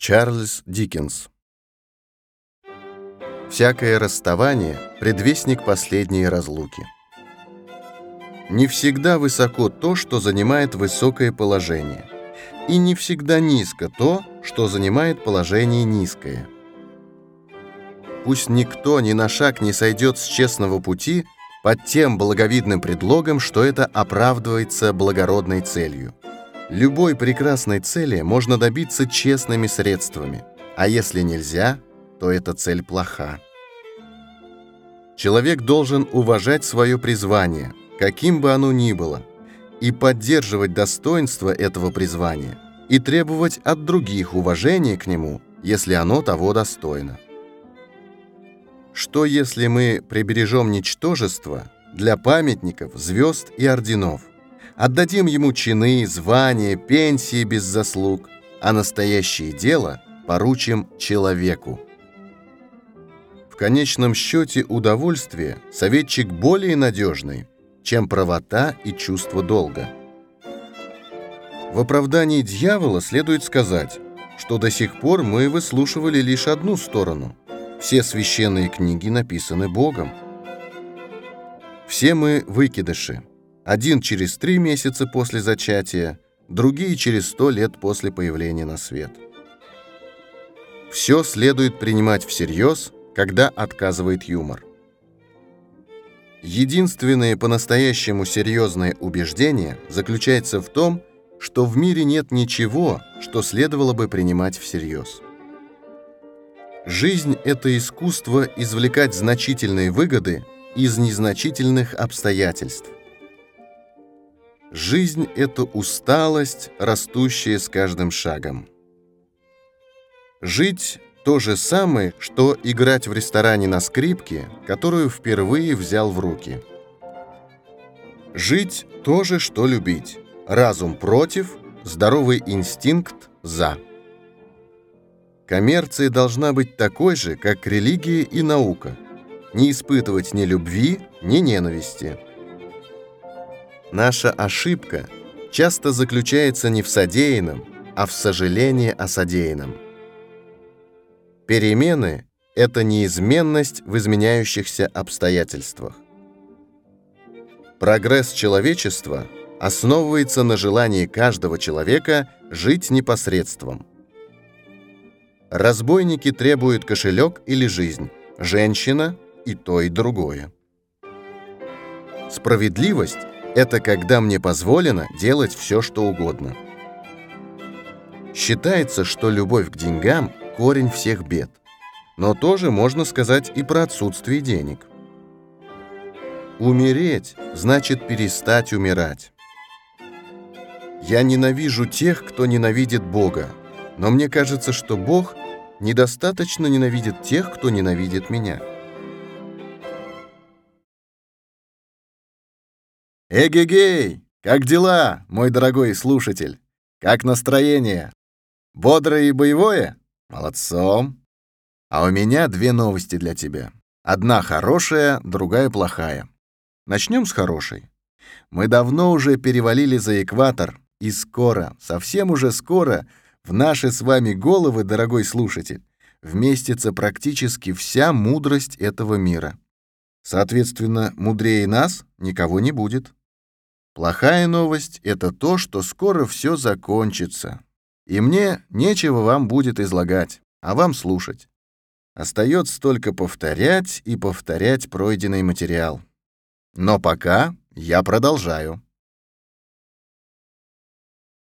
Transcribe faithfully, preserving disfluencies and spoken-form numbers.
Чарльз Диккенс. Всякое расставание — предвестник последней разлуки. Не всегда высоко то, что занимает высокое положение, и не всегда низко то, что занимает положение низкое. Пусть никто ни на шаг не сойдет с честного пути под тем благовидным предлогом, что это оправдывается благородной целью. Любой прекрасной цели можно добиться честными средствами, а если нельзя, то эта цель плоха. Человек должен уважать свое призвание, каким бы оно ни было, и поддерживать достоинство этого призвания, и требовать от других уважения к нему, если оно того достойно. Что если мы прибережем ничтожество для памятников, звезд и орденов, отдадим ему чины, звания, пенсии без заслуг, а настоящее дело поручим человеку? В конечном счете удовольствие — советчик более надежный, чем правота и чувство долга. В оправдании дьявола следует сказать, что до сих пор мы выслушивали лишь одну сторону. Все священные книги написаны Богом. Все мы выкидыши. Один через три месяца после зачатия, другие через сто лет после появления на свет. Все следует принимать всерьез, когда отказывает юмор. Единственное по-настоящему серьезное убеждение заключается в том, что в мире нет ничего, что следовало бы принимать всерьез. Жизнь — это искусство извлекать значительные выгоды из незначительных обстоятельств. Жизнь — это усталость, растущая с каждым шагом. Жить — то же самое, что играть в ресторане на скрипке, которую впервые взял в руки. Жить — то же, что любить. Разум против, здоровый инстинкт за. Коммерция должна быть такой же, как религия и наука. Не испытывать ни любви, ни ненависти. Наша ошибка часто заключается не в содеянном, а в сожалении о содеянном. Перемены — это неизменность в изменяющихся обстоятельствах. Прогресс человечества основывается на желании каждого человека жить непосредством. Разбойники требуют кошелек или жизнь, женщина — и то, и другое. Справедливость — это когда мне позволено делать все, что угодно. Считается, что любовь к деньгам — корень всех бед, но тоже можно сказать и про отсутствие денег. Умереть значит перестать умирать. Я ненавижу тех, кто ненавидит Бога, но мне кажется, что Бог недостаточно ненавидит тех, кто ненавидит меня. Эгегей! Как дела, мой дорогой слушатель? Как настроение? Бодрое и боевое? Молодцом! А у меня две новости для тебя. Одна хорошая, другая плохая. Начнем с хорошей. Мы давно уже перевалили за экватор, и скоро, совсем уже скоро, в наши с вами головы, дорогой слушатель, вместится практически вся мудрость этого мира. Соответственно, мудрее нас никого не будет. Плохая новость — это то, что скоро все закончится, и мне нечего вам будет излагать, а вам слушать. Остается только повторять и повторять пройденный материал. Но пока я продолжаю.